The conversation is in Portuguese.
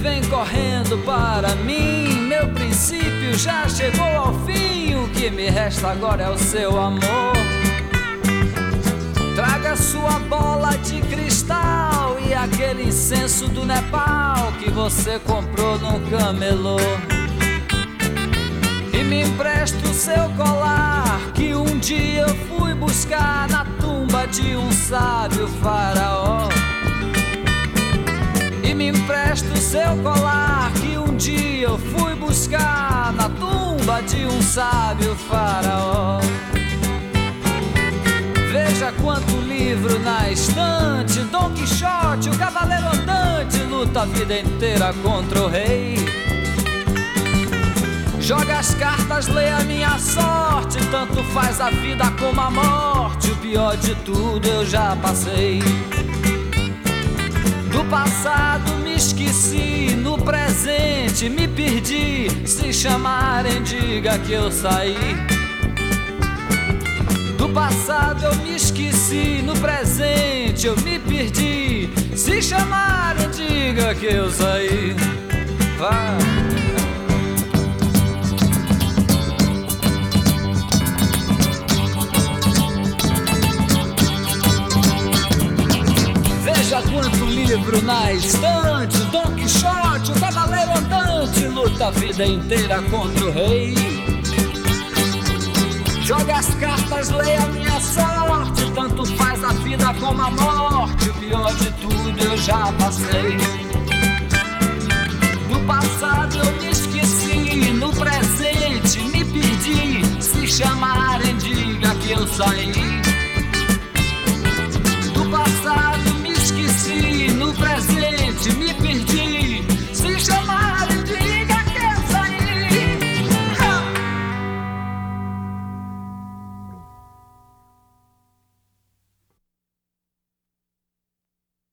vem correndo para mim. Meu princípio já chegou ao fim. O que me resta agora é o seu amor. Traga sua bola de cristal e aquele incenso do Nepal que você comprou num camelô. E me empresta o seu colar que um dia eu fui buscar na tumba de um sábio faraó. E me empresta o seu colar que um dia eu fui buscar na tumba de um sábio faraó. Veja quanto livro na estante. Dom Quixote, o cavaleiro andante, luta a vida inteira contra o rei. Joga as cartas, lê a minha sorte. Tanto faz a vida como a morte. O pior de tudo eu já passei. Do passado me esqueci, no presente me perdi. Se chamarem, diga que eu saí. Do passado eu me esqueci, no presente eu me perdi. Se chamarem, diga que eu saí. Vai. Veja quanto livro na estante. Dom Quixote, o cavaleiro andante, luta a vida inteira contra o rei. Joga as cartas, lê a minha sorte. Tanto faz a vida como a morte. O pior de tudo eu já passei. No passado eu me esqueci, no presente me perdi. Se chamarem, diga que eu saí.